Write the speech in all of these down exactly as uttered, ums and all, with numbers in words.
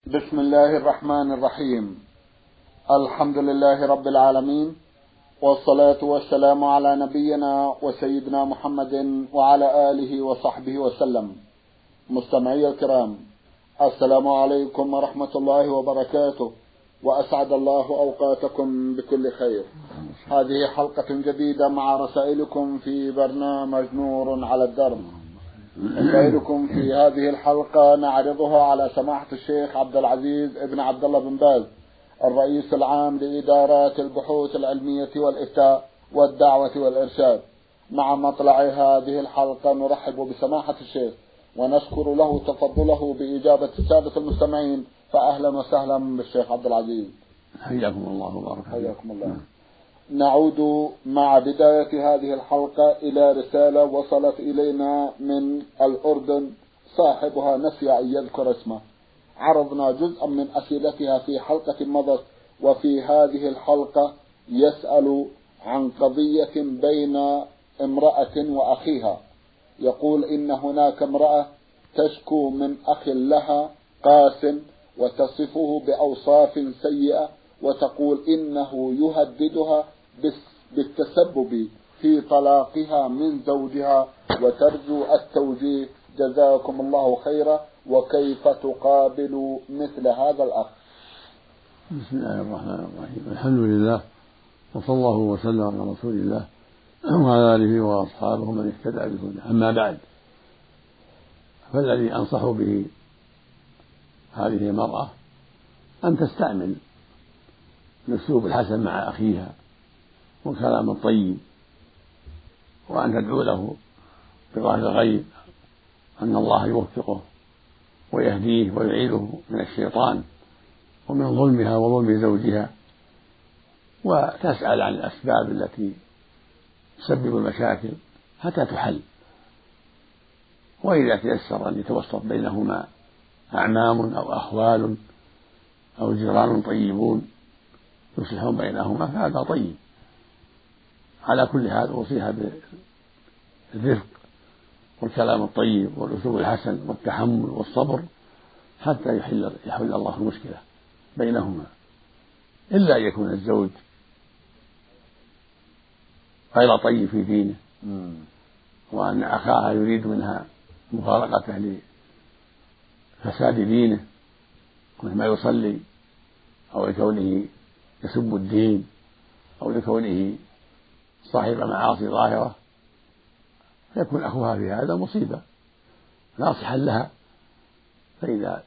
بسم الله الرحمن الرحيم. الحمد لله رب العالمين، والصلاة والسلام على نبينا وسيدنا محمد وعلى آله وصحبه وسلم. مستمعي الكرام، السلام عليكم ورحمة الله وبركاته، وأسعد الله أوقاتكم بكل خير. هذه حلقة جديدة مع رسائلكم في برنامج نور على الدرب. رسائلكم في هذه الحلقة نعرضها على سماحة الشيخ عبد العزيز ابن عبد الله بن باز، الرئيس العام لإدارات البحوث العلمية والإفتاء والدعوة والإرشاد. مع مطلع هذه الحلقة نرحب بسماحة الشيخ ونشكر له تفضله بإجابة السادة المستمعين، فأهلا وسهلا بالشيخ عبد العزيز. حياكم الله وبارك فيكم. حياكم الله. نعود مع بداية هذه الحلقة إلى رسالة وصلت إلينا من الأردن، صاحبها نسي أن يذكر اسمه. عرضنا جزءا من أسئلتها في حلقة مضت، وفي هذه الحلقة يسأل عن قضية بين امرأة وأخيها. يقول إن هناك امرأة تشكو من أخ لها قاس، وتصفه بأوصاف سيئة، وتقول إنه يهددها بالتسبب في طلاقها من زوجها، وترجو التوجيه. جزاكم الله خيرا، وكيف تقابل مثل هذا الأخ؟ بسم الله الرحمن الرحيم. الحمد لله، وصلى الله وسلم على رسول الله وعلى آله وأصحابه من اهتدى بهداه. أما بعد، فالذي أنصح به هذه المرأة أن تستعمل الأسلوب الحسن مع أخيها والكلام الطيب، وأن تدعو له بظاهر الغيب أن الله يوفقه ويهديه ويعيده من الشيطان ومن ظلمها وظلم زوجها، وتسأل عن الأسباب التي تسبب المشاكل حتى تحل. وإذا تيسر أن يتوسط بينهما أعمام أو أخوال أو جيران طيبون يصلحون بينهما فهذا طيب. على كل حال أوصيها بالرفق والكلام الطيب والأسلوب الحسن والتحمل والصبر حتى يحل, يحل الله المشكلة بينهما، إلا أن يكون الزوج غير طيب في دينه، وأن أخاها يريد منها مفارقته لفساد دينه، كما يصلي أو لكونه يسب الدين أو لكونه صاحب معاصي ظاهرة، فيكون أخوها في هذا مصيبة ناصحا لها. فإذا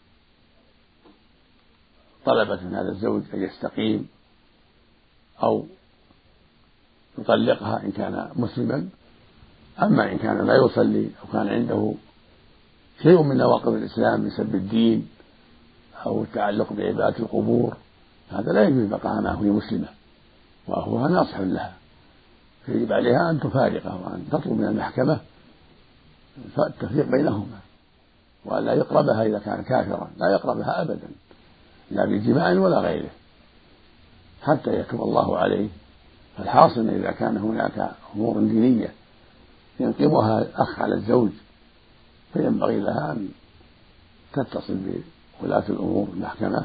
طلبت من هذا الزوج أن يستقيم أو يطلقها إن كان مسلما. أما إن كان لا يصلي أو كان عنده شيء من نواقض الإسلام بسبب الدين أو التعلق بعبادة القبور، هذا لا يجوز بقاء معه مسلمة، وأخوها ناصح لها، فيجب عليها أن تفارقه وأن تطلب من المحكمة التفريق بينهما، ولا يقربها إذا كان كافرا، لا يقربها أبدا لا بجماع ولا غيره حتى يتوب الله عليه. فالحاصل إذا كان هناك أمور دينية ينقضها الأخ على الزوج، فينبغي لها أن تتصل بولاة الأمور المحكمة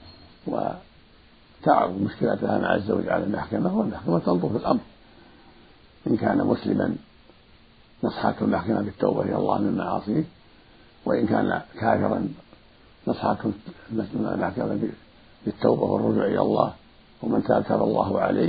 وتعرض مشكلتها مع الزوج على المحكمة، والمحكمة تنظر في الأمر. إن كان مسلما نصحته المحكمة بالتوبة إلى الله من معاصيه، وإن كان كافرا نصحته المحكمة بالتوبة والرجوع إلى الله، ومن تاب تاب الله عليه.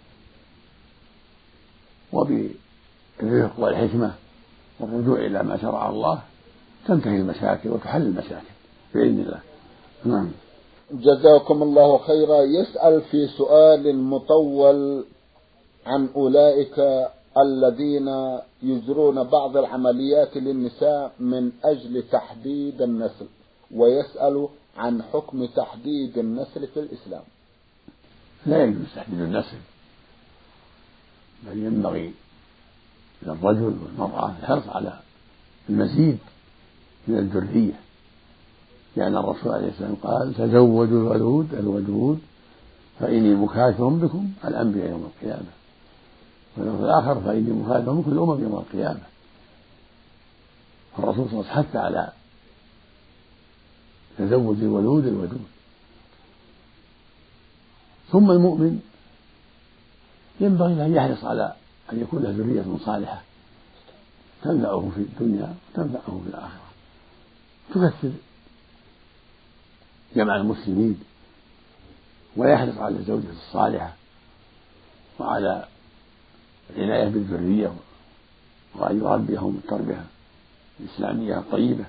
وبالرفق والحكمة والرجوع إلى ما شرع الله تنتهي المشاكل وتحل المشاكل بإذن الله. نعم. جزاكم الله خيرا. يسأل في سؤال مطول عن أولئك الذين يجرون بعض العمليات للنساء من أجل تحديد النسل، ويسأل عن حكم تحديد النسل في الإسلام. لا يجوز تحديد النسل، بل ينبغي للرجل والمرأة الحرص على المزيد من الذرية، لأن الرسول عليه السلام قال: تزوجوا الولود الودود فإني مكاثر بكم الأنبياء يوم القيامة، وفي الآخر فإني مكاثر بكم الأمم يوم القيامة. فالرسول صلى الله عليه وسلم حث على تزوج الولود الودود. ثم المؤمن ينبغي أن يحرص على أن يكون له ذرية صالحة تنفعه في الدنيا وتنفعه في الآخرة، تكثر جمع المسلمين، ويحرص على الزوجة الصالحة وعلى العناية بالذرية وأن يربيهم التربية الإسلامية الطيبة.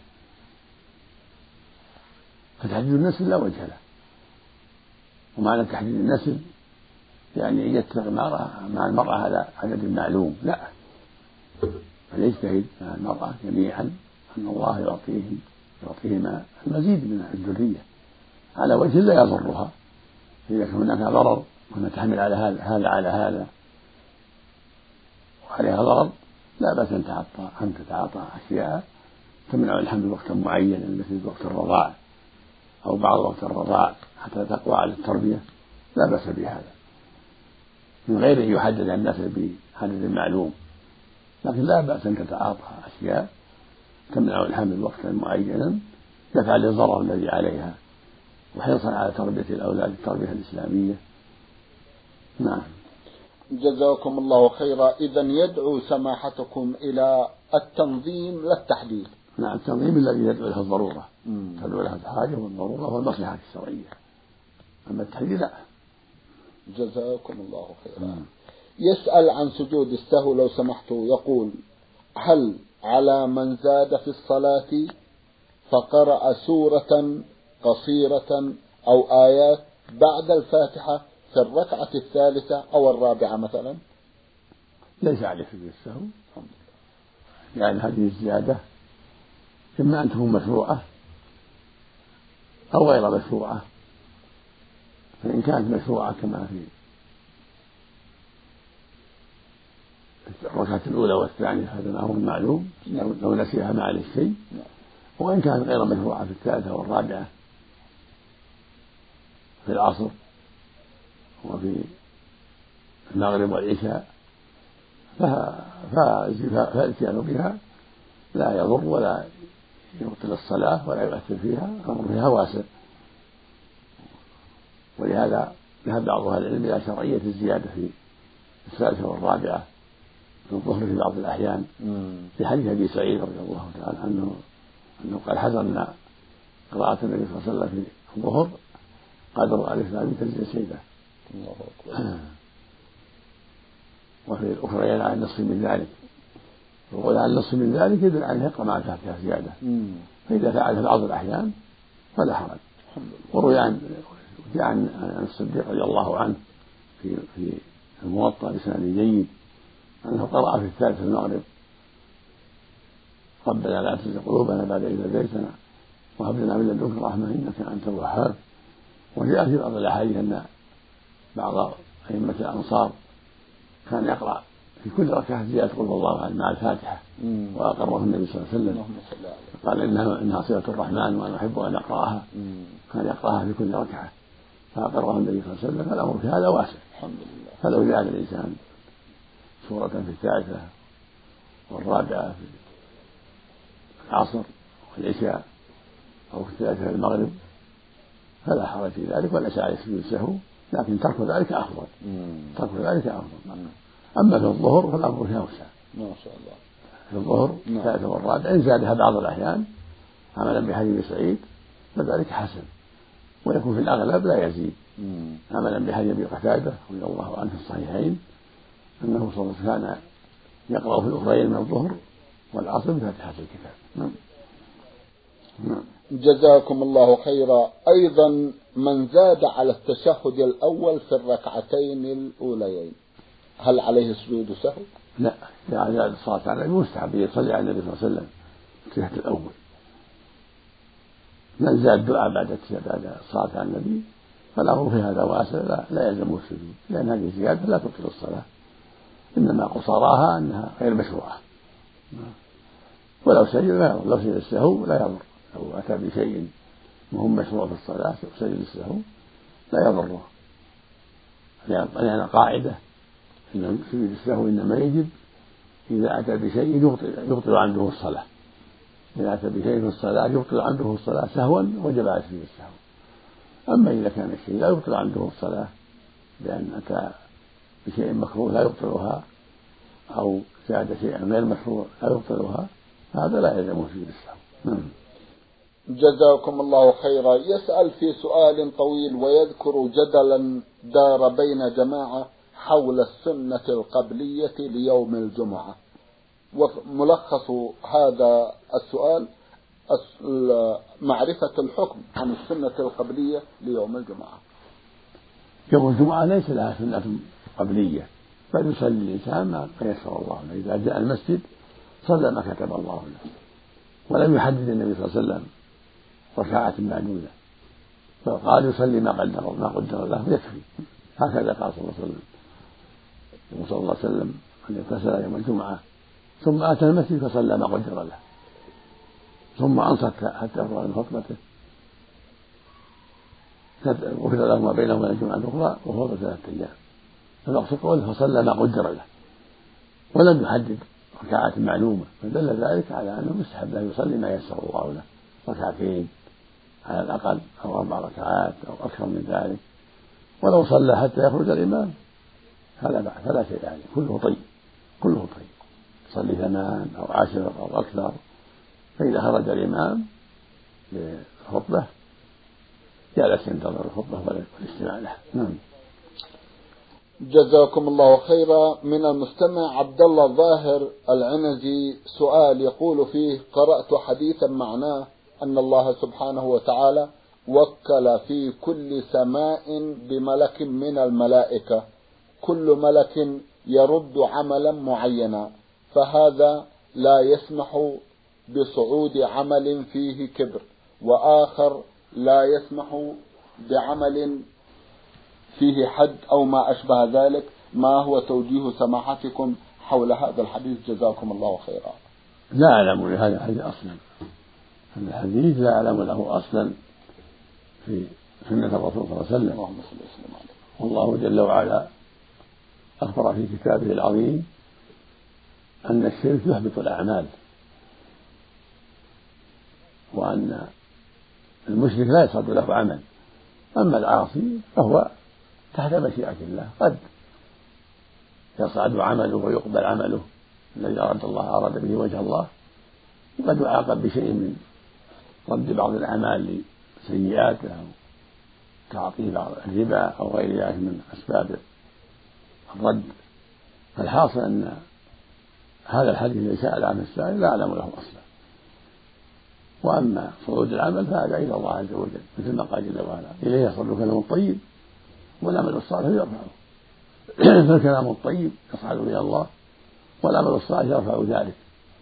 فتحديد النسل لا وجه له، ومعنى تحديد النسل يعني أن يتفق مع المرأة على عدد معلوم، لا، فليجتهد مع المرأة جميعا أن الله يعطيهم يعطيهما المزيد من الذرية على وجه لا يضرها. إذا كان هناك ضرر وأنها تحمل على هذا هذا على هذا وعليها ضرر، لا بأس أن تتعاطى أن تتعاطى أشياء تمنع الحمل وقتا معينا مثل وقت الرضاع أو بعض وقت الرضاع حتى تقوى على التربية، لا بأس بهذا من غير أن يحدد النسل بعدد معلوم، لكن لا بأس أن تتعاطى أشياء تمنع الحمل وقتا معينا دفعا للضرر الذي عليها وحرصا على تربية الأولاد التربية الإسلامية. نعم. جزاكم الله خيرا. إذا يدعو سماحتكم إلى التنظيم لا التحديد. نعم، التنظيم الذي يدعو له الضرورة، تدعو له الحاجة والضرورة والمصلحة الشرعية، أما التحديد لا. جزاكم الله خيرا. مم. يسأل عن سجود السهو لو سمحتوا، يقول: هل على من زاد في الصلاة فقرأ سورة قصيرة أو آيات بعد الفاتحة في الركعة الثالثة أو الرابعة مثلا؟ ليس عليه سجود السهو، يعني هذه الزيادة إما أن تكون مشروعة أو غير مشروعة. فإن كانت مشروعة كما في الركعة الأولى والثانية هذا أمر معلوم لو نسيها ما عليه شيء، وإن كانت غير مشروعة في الثالثة والرابعة في العصر وفي المغرب والعشاء فالاتيان بها لا يضر ولا يبطل الصلاة ولا يؤثر فيها، الأمر فيها واسع. ولهذا ذهب بعض أهل العلم إلى شرعية الزيادة في الثالثة والرابعة في الظهر في بعض الأحيان، في حديث أبي سعيد رضي الله تعالى عنه أنه قال: حذرنا قراءة النبي صلى الله عليه وسلم في الظهر قدر ألف لام تنزيل سيدة. الله أكبر. وفي الأخرى عن النصف من ذلك، وقول عن النصف من ذلك يدل على يقرأ مع الفاتحة زيادة، فإذا فعل بعض الأحيان فلا حرج. وروي عن عن الصديق رضي الله عنه في في الموطأ بسند جيد أنه قرأ في الثالث المغرب: ربنا لا تزغ قلوبنا بعد إذ هديتنا وهب لنا من لدنك رحمة إنك أنت الوهاب. وجاء في بعض الأحاديث أن بعض أئمة الأنصار كان يقرأ في كل ركعة زيادة قل الله أحد مع الفاتحة، وأقره النبي صلى الله عليه وسلم قال إنها إنها صلة الرحمن وأنا أحب أن أقرأها، كان يقرأها في كل ركعة فأقره النبي صلى الله عليه وسلم. فالأمر في هذا واسع، فلو زاد الإنسان سورة في الثالثة والرابعة في العصر والعشاء أو في الثالثة المغرب فلا حرج في ذلك ولا عليه سجود السهو، لكن ترك ذلك أفضل. ترك ذلك أفضل. أما في الظهر فالأمر فيها وسع ما شاء الله. في الظهر الثالثة والرابعة إن زادها بعض الأحيان عملا بحديث سعيد فذلك حسن، ويكون في الأغلب لا يزيد، عملا بحديث أبي قتادة رضي الله عنه في الصحيحين أنه صلى الله عليه وسلم كان يقرأ في الأخرين من الظهر والعصر بفاتحة الكتاب. نعم. نعم. جزاكم الله خيرا. أيضا من زاد على التشهد الأول في الركعتين الأوليين هل عليه سجود سهو؟ لا، يعني زاد الصلاة على النبي مستحب يصلي على النبي صلى الله عليه وسلم في التشهد الأول. من زاد دعاء بعد بعد الصلاة على النبي فالأمر في هذا واسع، لا, لا يلزم السجود، لأن هذه الزيادة لا تبطل الصلاة، إنما قصراها أنها غير مشروعة. ولو سجد لا يضر، لو سجد السهو لا يضر، لو أتى بشيء مهم مشروع في الصلاة سجد السهو لا يضره، لأن قاعدة أن سجود السهو إنما يجب إذا أتى بشيء يبطل عنده الصلاة، إذا أتى بشيء في الصلاة يبطل عنده الصلاة سهوا وجب عليه سجود السهو. أما إذا كان الشيء لا يبطل عنده الصلاة لأن أتى بشيء مكروه لا يبطلها أو زاد شيئا غير مشروع لا يبطلها هذا لا يلزمه سجود السهو. جزاكم الله خيرا. يسأل في سؤال طويل ويذكر جدلا دار بين جماعة حول السنة القبلية ليوم الجمعة، وملخص هذا السؤال معرفة الحكم عن السنة القبلية ليوم الجمعة. يوم الجمعة ليس لها سنة قبلية، بل يصلي الإنسان ما يسر الله له. إذا جاء المسجد صلى ما كتب الله له، ولم يحدد النبي صلى الله عليه وسلم ركعة معدودة، بل قال يصلي ما قدر ما قدر له يكفي. هكذا قال صلى الله عليه وسلم. صلى الله عليه وسلم أن اغتسل يوم الجمعة ثم أتى المسجد فصلى ما قدر له، ثم أنصت حتى فرغ من خطبته، غفر له ما بينه وبين الجمعة الأخرى وهو ثلاثة أيام. فالمقصود قوله فصلى ما قدر له، ولم يحدد ركعات معلومة، فدل ذلك على أنه مستحب له يصلي ما يسر الله له، ركعتين على الأقل أو أربع ركعات أو أكثر من ذلك. ولو صلى حتى يخرج الإمام فلا فلا شيء عليه، كله طيب كله طيب، صلي ثمان أو عشر أو أكثر، فإذا خرج الإمام للخطبة جلس ينتظر الخطبة والاستماع لها. نعم. جزاكم الله خيرا. من المستمع عبد الله ظاهر العنزي سؤال يقول فيه: قرأت حديثا معناه أن الله سبحانه وتعالى وكل في كل سماء بملك من الملائكة، كل ملك يرد عملا معينا، فهذا لا يسمح بصعود عمل فيه كبر، وآخر لا يسمح بعمل فيه حد أو ما أشبه ذلك. ما هو توجيه سماحتكم حول هذا الحديث؟ جزاكم الله خيرا. لا أعلم لهذا الحديث أصلا، هذا الحديث لا أعلم له أصلا في سنة الرسول صلى الله عليه وسلم. اللهم صل وسلم عليه. والله جل وعلا أخبر في كتابه العظيم أن الشرك يحبط الأعمال، وأن المشرك لا يصعد له عمل، أما العاصي فهو تحت مشيئة الله، قد يصعد عمله ويقبل عمله الذي أراد الله أراد به وجه الله، وقد يعاقب بشيء من رد بعض الأعمال لسيئاته أو تعطيه بعض الربا أو غير ذلك من أسباب الرد. فالحاصل أن هذا الحديث الذي سأل عنه السائل لا أعلم له أصلا. وأما صعود العمل فهذا إلى الله عز وجل، مثل ما قال جل وعلا: إليه يصعد الكلام الطيب والعمل الصالح يرفعه. فالكلام الطيب يصعد إلى الله والعمل الصالح يرفع ذلك،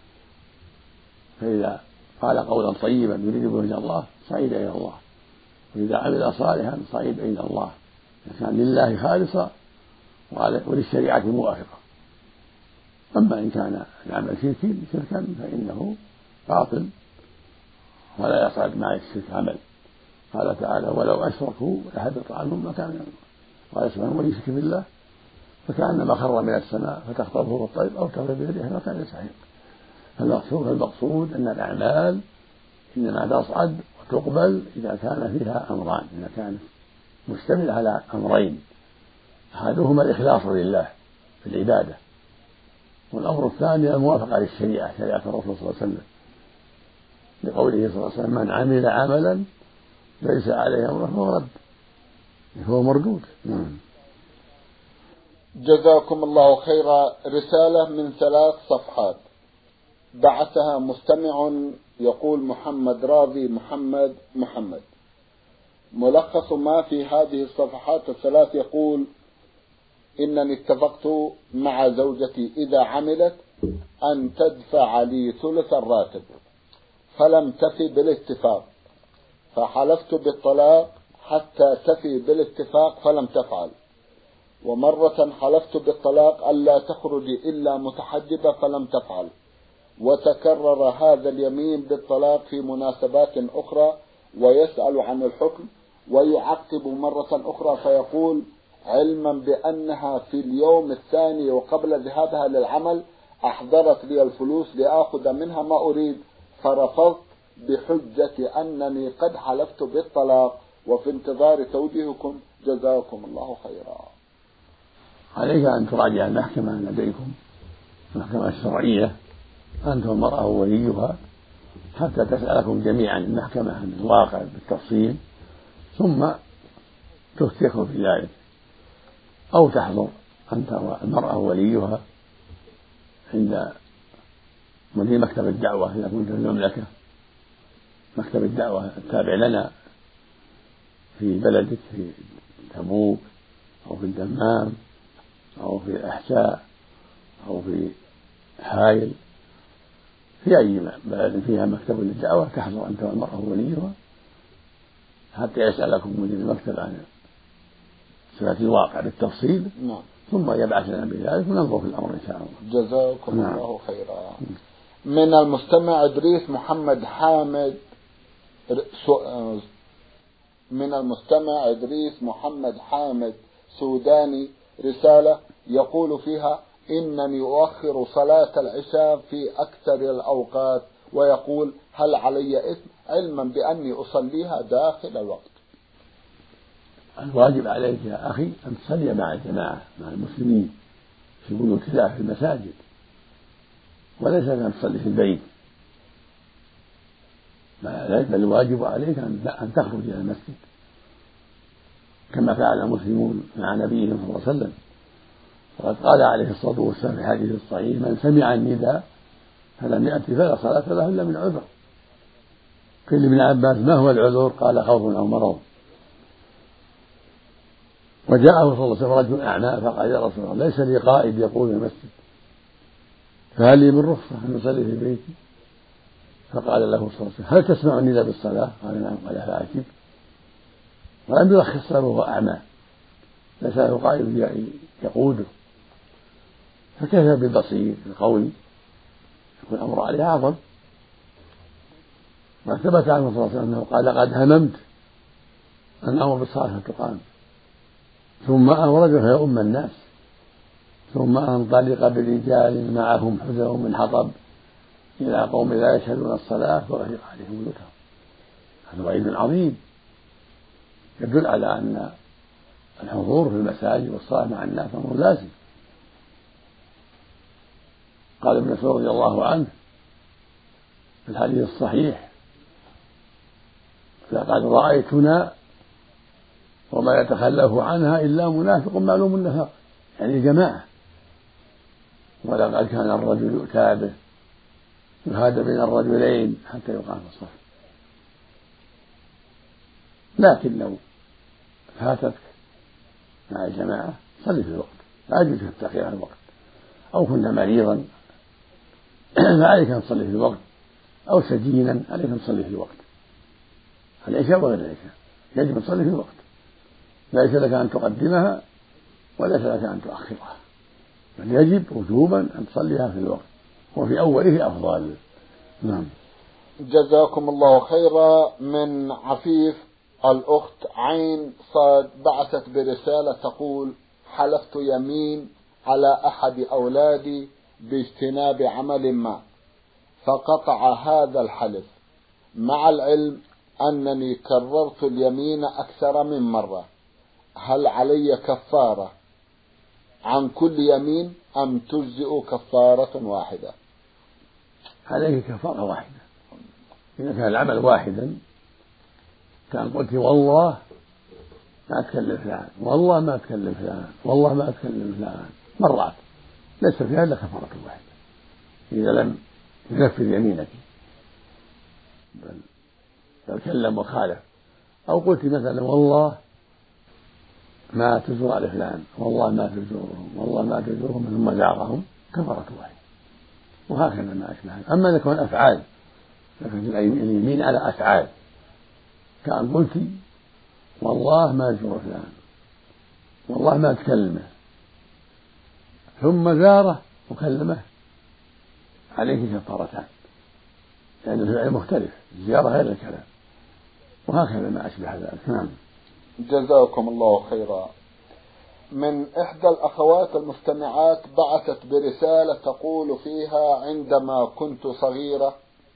فإذا قال قولا طيبا يريد به وجه الله صعد إلى الله، وإذا عمل صالحا صعد إلى الله، كان لله خالصا وللشريعة موافقة. أما إن كان العمل شركا شركا فإنه باطل ولا يصعد مع الشرك عمل. قال تعالى: ولو أشركوا لحبط عنهم ما كانوا يعملون. قال سبحانه: ومن يشرك بالله فكأنما خر من السماء فتخطفه الطير أو تهوي به الريح ما كان يستحق. فالمقصود المقصود أن الأعمال إنما تصعد وتقبل إذا كان فيها أمران، إذا كانت مشتملة على أمرين: أحدهما الإخلاص لله في العبادة، والأمر الثاني الموافقة للشريعة، شريعة الرسول صلى الله عليه وسلم، لقوله صلى الله عليه وسلم: من عمل عملا ليس عليه أمره فهو رد، فهو مردود. جزاكم الله خيرا. رسالة من ثلاث صفحات بعثها مستمع يقول: محمد راضي محمد محمد. ملخص ما في هذه الصفحات الثلاث يقول: إنني اتفقت مع زوجتي إذا عملت أن تدفع لي ثلث الراتب، فلم تفي بالاتفاق، فحلفت بالطلاق حتى تفي بالاتفاق فلم تفعل، ومرة حلفت بالطلاق ألا تخرجي إلا متحجبة فلم تفعل، وتكرر هذا اليمين بالطلاق في مناسبات أخرى، ويسأل عن الحكم ويعقب مرة أخرى فيقول: علما بأنها في اليوم الثاني وقبل ذهابها للعمل أحضرت لي الفلوس لآخذ منها ما أريد، فرفضت بحجة أنني قد حلفت بالطلاق وفي انتظار توجيهكم جزاكم الله خيرا. عليك أن تراجع المحكمة لديكم، المحكمة الشرعية، أنت والمرأة ووليها، حتى تسألكم جميعا المحكمة عن الواقع بالتفصيل، ثم تفتيكم في ذلك، أو تحضر أنت والمرأة ووليها عند مدير مكتب الدعوة إذا كنت في المملكة، مكتب الدعوة التابع لنا في بلدك، في تبوك أو في الدمام أو في الأحساء أو في حائل، في أي بلد فيها مكتب للدعوة تحضر أنت والمرأة ووليها حتى يسألكم مدير المكتب عن صفة الواقع بالتفصيل. نعم. ثم يبعث لنا بذلك وننظر في الأمر إن شاء الله. جزاكم نعم. الله خيرا. من المستمع إدريس محمد حامد من المستمع إدريس محمد حامد سوداني رسالة يقول فيها: إنني أؤخر صلاة العشاء في أكثر الأوقات، ويقول: هل علي إثم علما بأني أصليها داخل الوقت؟ الواجب عليك يا أخي أن تصلي مع الجماعة مع المسلمين في بيوت الله في المساجد، وليس أن تصلي في البيت، بل الواجب عليك أن تخرج إلى المسجد كما فعل المسلمون مع نبيهم صلى الله عليه وسلم. وقد قال عليه الصلاة والسلام في حديث الصحيح: من سمع النداء فلم يأتي فلا صلاة له إلا من عذر. قيل ابن عباس: ما هو العذر؟ قال: خوف أو مرض. وجاءه صلى الله عليه وسلم رجل أعمى فقال: يا رسول الله، ليس لي قائد يقود المسجد، فهل لي من رخصة أن أصلي في بيتي؟ فقال له صلى الله عليه وسلم: هل تسمع النداء بالصلاة؟ قال: نعم. قال: فأجب. ولم يرخص له وهو أعمى، ليس له قائد يقوده، فكيف بالبصير القوي؟ يكون الأمر عليه أعظم. وثبت عنه صلى الله عليه وسلم أنه قال: قد هممت أن أمر بالصلاة فتقام، ثم أورده فيؤم الناس، ثم أنطلق برجال معهم حذر من حطب إلى قوم لا يشهدون الصلاة وأغلق عليهم بيوتهم. هذا وعيد عظيم يدل على أن الحضور في المساجد والصلاة مع الناس أمر لازم. قال ابن مسعود رضي الله عنه في الحديث الصحيح: لقد رأيتنا وما يتخلف عنها إلا منافق معلوم النفاق، يعني جماعة. ولقد كان الرجل يؤتى به يهاد بين الرجلين حتى يقام الصف. لكن لو فاتتك مع الجماعة صلي في الوقت، لا يجوز التأخير عن الوقت، أو كنت مريضا فعليك أن تصلي في الوقت، أو سجينا عليك أن تصلي في الوقت، العشاء وغير العشاء يجب أن تصلي في الوقت، ليس لك أن تقدمها وليس لك أن تؤخرها، بل يجب وجوبا أن تصليها في الوقت، وفي أوله أفضل. نعم. جزاكم الله خيرا. من عفيف الأخت عين صاد بعثت برسالة تقول: حلفت يمين على أحد أولادي باجتناب عمل ما، فقطع هذا الحلف، مع العلم أنني كررت اليمين أكثر من مرة، هل علي كفارة عن كل يمين أم تجزئ كفارة واحدة؟ عليك كفارة واحدة. إذا كان العمل واحدا، كان قلت والله ما أتكلم فلان، والله ما أتكلم فلان، والله ما أتكلم فلان مرات، ليس فيها إلا كفارة واحدة إذا لم تنفذ يمينك، بل تكلم وخالف، أو قلت مثلا والله ما تزور على فلان، والله ما تزورهم، والله ما تزورهم، ثم زارهم، كفارة واحدة. وهكذا ما أشبه. أما إذا كان أفعال، لكن اليمين على أفعال، كأن قلت والله ما تزور فلان، والله ما تكلمه، ثم زاره وكلمه، عليه كفارتان، لأن يعني الفعل مختلف، الزيارة غير الكلام، وهكذا ما أشبه ذلك. نعم. جزاكم الله خيرا. من إحدى الأخوات المستمعات بعثت برسالة تقول فيها: عندما كنت صغيرة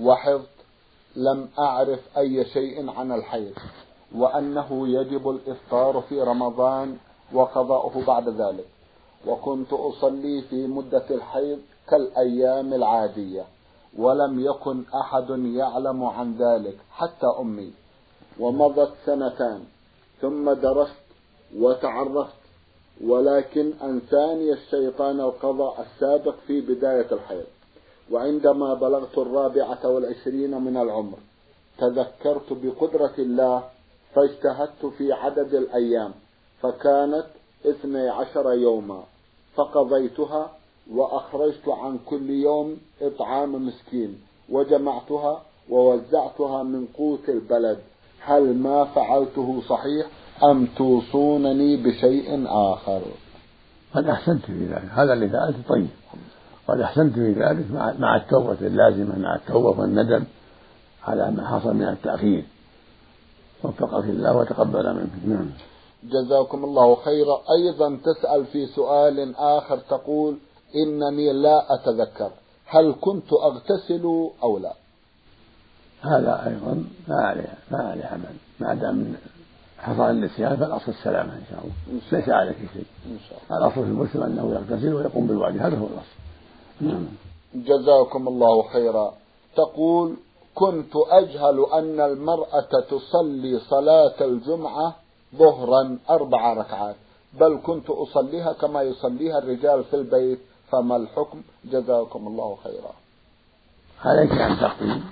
وحفظ لم أعرف أي شيء عن الحيض، وأنه يجب الإفطار في رمضان وقضاؤه بعد ذلك، وكنت أصلي في مدة الحيض كالأيام العادية، ولم يكن أحد يعلم عن ذلك حتى أمي. ومضت سنتان ثم درست وتعرفت، ولكن أنساني الشيطان القضاء السابق في بداية الحيض. وعندما بلغت الرابعة والعشرين من العمر تذكرت بقدرة الله فاجتهدت في عدد الأيام، فكانت اثني عشر يوما، فقضيتها وأخرجت عن كل يوم إطعام مسكين، وجمعتها ووزعتها من قوت البلد. هل ما فعلته صحيح أم توصونني بشيء آخر؟ قد أحسنت في ذلك، هذا اللي فعلت طيب، قد أحسنت في ذلك مع التوبة اللازمة، مع التوبة والندم على ما حصل من التأخير. وفقك الله وتقبل منك. نعم. جزاكم الله خيرا. أيضا تسأل في سؤال آخر تقول: إنني لا أتذكر، هل كنت أغتسل أو لا؟ هذا أيضا ما عليه ما عليه عمل، ما دام حصل النسيان فالأصل السلامة إن شاء الله، ليس عليك شيء. الأصل في المسلم أنه يغتسل ويقوم بالواجب، هذا هو الأصل. نعم. جزاكم الله خيرا. تقول: كنت أجهل أن المرأة تصلي صلاة الجمعة ظهرا أربع ركعات، بل كنت أصليها كما يصليها الرجال في البيت، فما الحكم؟ جزاكم الله خيرا. عليك أن تقضي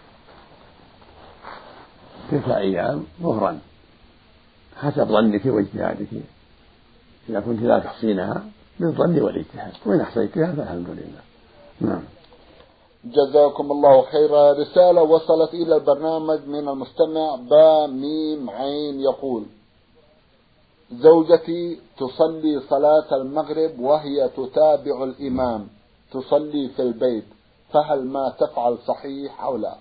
تلك أيام ظهرا حسب ظنك واجتهادك، إذا كنت لا تحصينها بالظن والاجتهاد، وإن أحصيتها فالحمد لله. نعم. جزاكم الله خيرا. رسالة وصلت إلى البرنامج من المستمع با ميم عين يقول: زوجتي تصلي صلاة المغرب وهي تتابع الإمام تصلي في البيت، فهل ما تفعل صحيح أو لا؟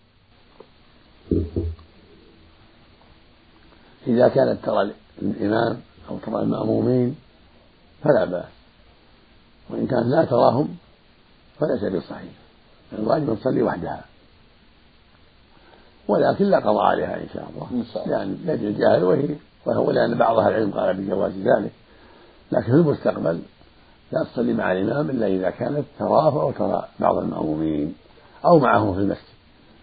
إذا كانت ترى الإمام أو ترى المأمومين فلا بأس، وإن كانت لا تراهم فليس بصحيح، الواجب أن تصلي وحدها، ولكن لا قضاء عليها إن شاء الله، يعني يجب الجاهل وهي وهو، لأن بعض أهل العلم قال بجواز ذلك، لكن في المستقبل لا تصلي مع الإمام إلا إذا كانت تراه أو ترى بعض المأمومين أو معه في المسجد.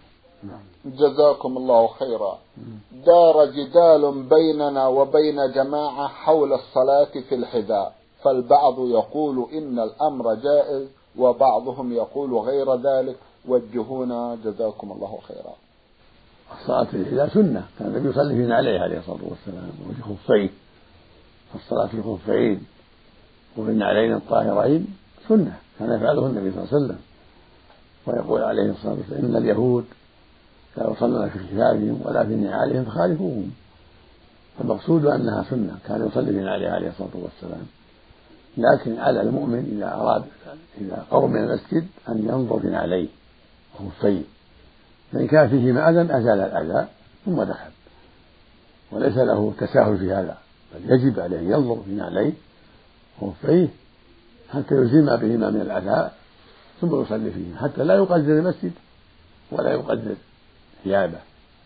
جزاكم الله خيرا. دار جدال بيننا وبين جماعة حول الصلاة في الحذاء، فالبعض يقول إن الأمر جائز وبعضهم يقول غير ذلك، وجهونا جزاكم الله خيرا. الصلاة في الحذاء سنة، كان النبي يصلي في نعليه عليه الصلاة والسلام وفي خفين، فالصلاة في الخفين وفي النعلين الطاهرين سنة كان يفعله النبي صلى الله عليه وسلم، ويقول عليه الصلاة والسلام: إن اليهود لا يصلون في خفافهم ولا في نعالهم فخالفوهم. فالمقصود أنها سنة، كان يصلي في نعليه عليه الصلاة والسلام، لكن على المؤمن إذا أراد إذا قرب من المسجد أن ينظر في نعليه وخفيه، فإن كان فيهما أذى أزال الأذى ثم دخل، وليس له تساهل في هذا، بل يجب عليه أن ينظر في نعليه وخفيه حتى يزيل ما بهما من الأذى ثم يصلي فيه، حتى لا يقدر المسجد ولا يقدر ثيابه.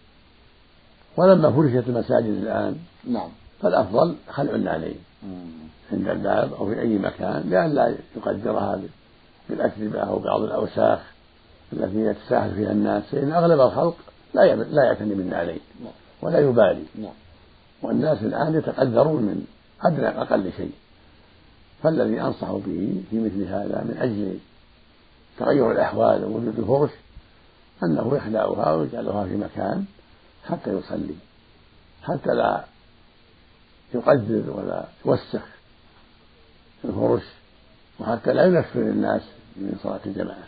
ولما فرشت المساجد الآن نعم فالأفضل خلع النعلين عند الباب أو في أي مكان، لأن لا يقدرها بالأتربة أو بعض الأوساخ التي يتساهل فيها الناس، فإن أغلب الخلق لا لا يعتني بالنعلين ولا يبالي، والناس الآن يتقدرون من أدنى أقل شيء. فالذي أنصح به في مثل هذا من أجل تغير الأحوال ووجود الفرش أنه يخلعها ويجعلها في مكان حتى يصلي، حتى لا يقدر ولا يوسخ الفرش، وحتى لا ينفر الناس من صلاة الجماعة.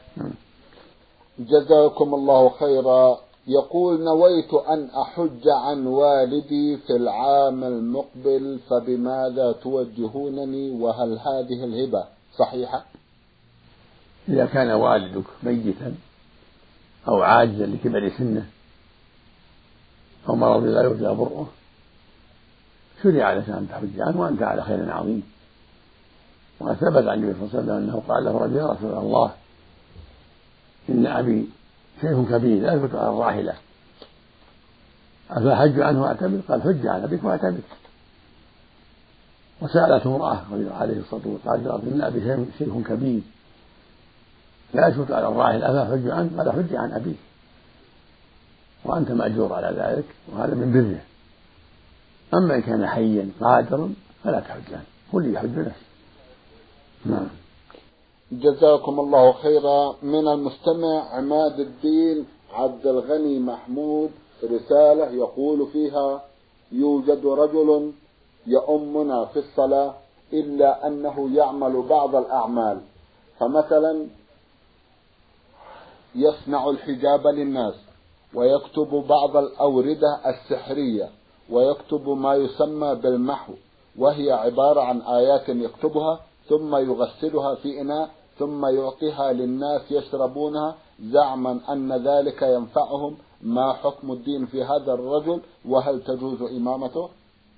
جزاكم الله خيرا. يقول: نويت أن أحج عن والدي في العام المقبل، فبماذا توجهونني، وهل هذه الهبة صحيحة؟ إذا كان والدك ميتا أو عاجزا لكبر سنه أو مرض لا يرجى برؤه شرع لك أن تحج عنه وأنت على خير عظيم. وثبت عن النبي صلى الله عليه وسلم أنه قال له رجل: يا رسول الله، إن أبي شيء كبير لا يثبت على الراحلة. أفحج عنه واعتمر؟ قال حج عن أبيك واعتمر. وسألته امرأة عليه الصلاة والسلام قالت إن أبي شيء كبير لا يثبت على الراحلة أفحج عنه؟ قال حج عن أبيك وأنت مأجور على ذلك، وهذا من بره. أما إن كان حيا قادرا فلا تحج عنه، قل يحج نفسه. نعم. جزاكم الله خيرا. من المستمع عماد الدين عبد الغني محمود رسالة يقول فيها: يوجد رجل يؤمنا في الصلاة إلا أنه يعمل بعض الأعمال، فمثلا يصنع الحجاب للناس، ويكتب بعض الأوردة السحرية، ويكتب ما يسمى بالمحو، وهي عبارة عن آيات يكتبها ثم يغسلها في إناء ثم يعطيها للناس يشربونها زعما أن ذلك ينفعهم. ما حكم الدين في هذا الرجل، وهل تجوز إمامته؟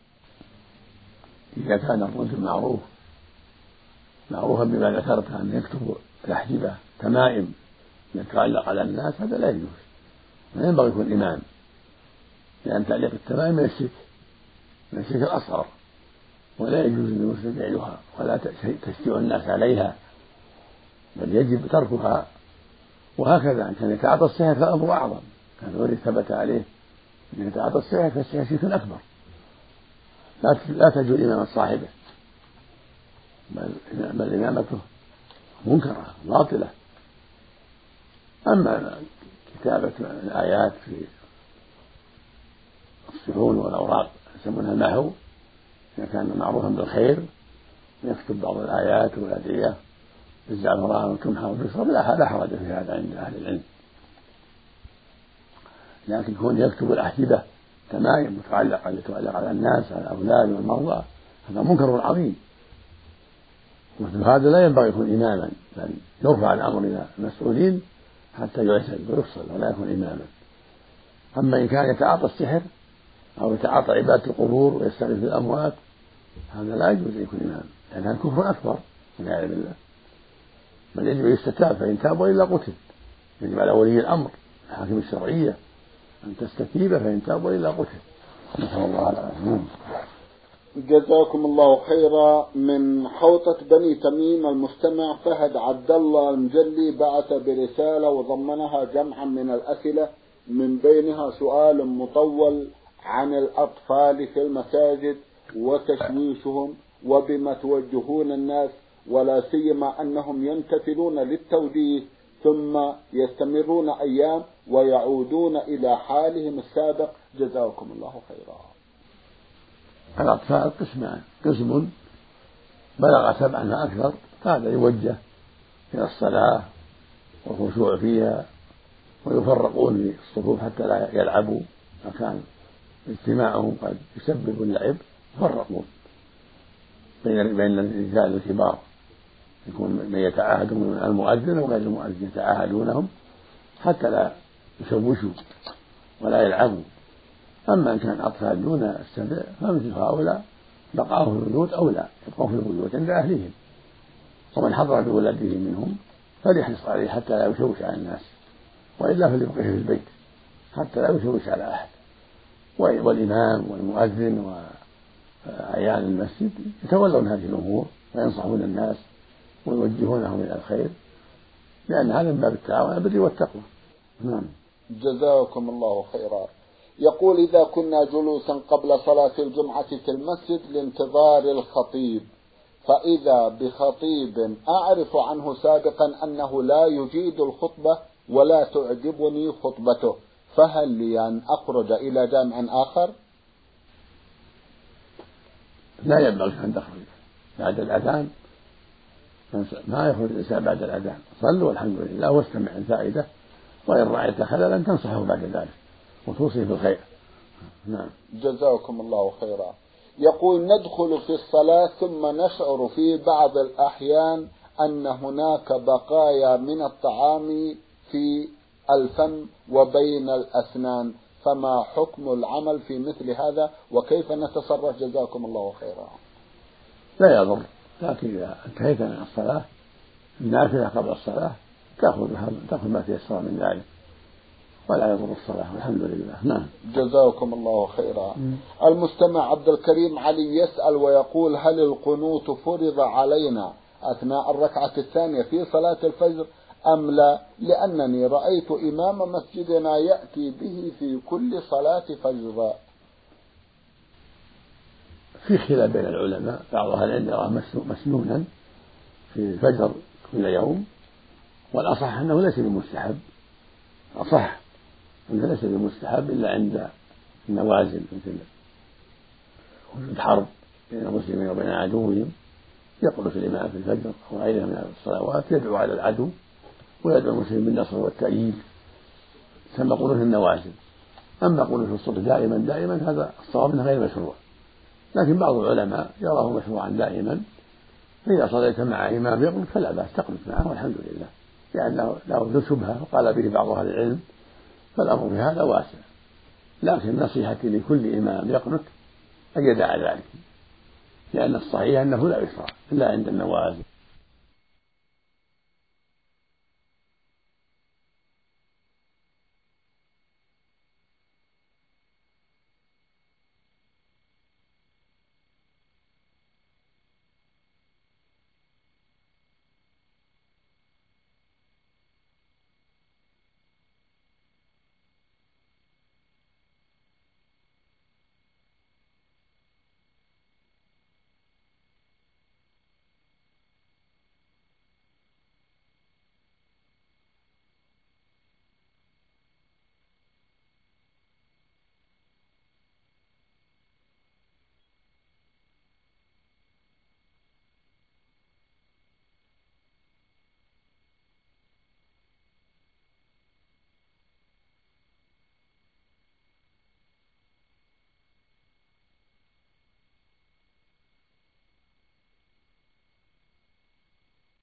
إذا كان الرجل معروف معروفا بما ذكرت أن يكتب الأحجبة تمائم يتعلق على الناس، هذا لا يجوز، لا ينبغي يكون إمام، لأن تعليق التمائم من الشرك من الشرك الأصغر، ولا يجوز للمسلم فعلها ولا تشجيع الناس عليها، بل يجب تركها. وهكذا كان يتعاطى السحر فالأمر أعظم، كان الذي ثبت عليه أن يتعاطى السحر فالسحر شرك أكبر، لا تجوز إمامة صاحبه، بل, بل إمامته منكرة باطلة. أما كتابة الآيات في الصحون والأوراق يسمونها المحو، إذا كان معروفا بالخير يكتب بعض الآيات والأدعية بالزعفران والكمحة والبصر لا حرج في هذا عند أهل العلم، لكن يكون يكتب الأحجبة تمائم متعلقة يتعلق على الناس على الأولاد والمرضى هذا منكر عظيم، مثل هذا لا ينبغي يكون إماما، بل يرفع الأمر إلى المسؤولين حتى يعزل ويفصل ولا يكون إماما. أما إن كان يتعاطى السحر أو يتعاطى عبادة القبور ويستغيث بالأموات هذا لا يجوز أن يكون إماما، لأن هذا كفر أكبر والعياذ بالله، بل يجب أن يستتاب، فإن تاب وإلا قتل. يجب على ولي الأمر الحاكم الشرعية أن تستتيب، فإن تاب وإلا قتل. نسأل الله العافية. جزاكم الله خيرا. من حوطة بني تميم المستمع فهد عبد الله المجلي بعث برسالة وضمنها جمعا من الأسئلة، من بينها سؤال مطول عن الأطفال في المساجد وتشويشهم وبما توجهون الناس، ولا سيما أنهم يمتثلون للتوجيه ثم يستمرون أيام ويعودون إلى حالهم السابق. جزاكم الله خيرا. الأطفال قسمان: قسم بلغ سبعا فأكثر فهذا يوجه إلى الصلاة والخشوع فيها، ويفرقون في الصفوف حتى لا يلعبوا، فكان اجتماعهم قد يسبب اللعب، يفرقون بين بين الرجال الكبار، يكون من يتعاهدون المؤذن وغير المؤذن يتعاهدونهم حتى لا يشوشوا ولا يلعبوا. أما إن كان أطفال دون السبع فمثل هؤلاء بقاؤهم في البيوت أولى، يبقوا في البيوت عند أهلهم، ومن حضر بولده منهم فليحرص عليه حتى لا يشوش على الناس، وإلا فليبقيه في البيت حتى لا يشوش على أحد. والإمام والمؤذن وأعيان المسجد يتولون هذه الأمور وينصحون الناس ويوجهونهم إلى الخير، لأن هذا من باب التعاون على البر والتقوى. نعم. جزاكم الله خيرا. يقول: إذا كنا جلوسا قبل صلاة الجمعة في المسجد لانتظار الخطيب، فإذا بخطيب أعرف عنه سابقا أنه لا يجيد الخطبة ولا تعجبني خطبته، فهل لي أن أخرج إلى جامع آخر؟ لا ينبغي أن تخرج بعد الأذان، ما يخرج الإنسان بعد الأذان. صلوا والحمد لله واستمع الفائدة، وإن رأيت خللا تنصحه بعد ذلك وتوصي بالخير. نعم. جزاكم الله خيرا. يقول: ندخل في الصلاة ثم نشعر في بعض الأحيان أن هناك بقايا من الطعام في الفم وبين الأسنان، فما حكم العمل في مثل هذا وكيف نتصرف؟ جزاكم الله خيرا. لا يضر، لكن إذا انتهيت من الصلاة النافلة قبل الصلاة تأخذ تأخذ ما تيسر من ذلك ولا يضر الصلاة والحمد لله. نعم. جزاكم الله خيرا. المستمع عبد الكريم علي يسأل ويقول: هل القنوت فرض علينا أثناء الركعة الثانية في صلاة الفجر أم لا؟ لأنني رأيت إمام مسجدنا يأتي به في كل صلاة فجر. في خلاف بين العلماء، بعض أهل العلم يراه مسنونا في الفجر كل يوم، والأصح أنه ليس بمستحب، أصح أنه ليس بمستحب إلا عند النوازل مثل الحرب بين المسلمين وبين عدوهم، يقنت الإمام في الفجر أو غيرها من الصلوات يدعو على العدو ويدعو المسلمين بالنصر والتأييد، ثم قنوت النوازل. أما قنوت الصبح دائما دائما هذا الصواب أنه غير مشروع، لكن بعض العلماء يراه مشروعا دائما، فإذا صليت مع إمام يقنت فلا بأس تقنت معه والحمد لله، لأن يعني له شبهة وقال به بعض أهل العلم، فالأمر في هذا واسع. لكن نصيحتي لكل إمام يقنت أن يدع ذلك، لأن الصحيح أنه لا يشرع إلا عند النوازل.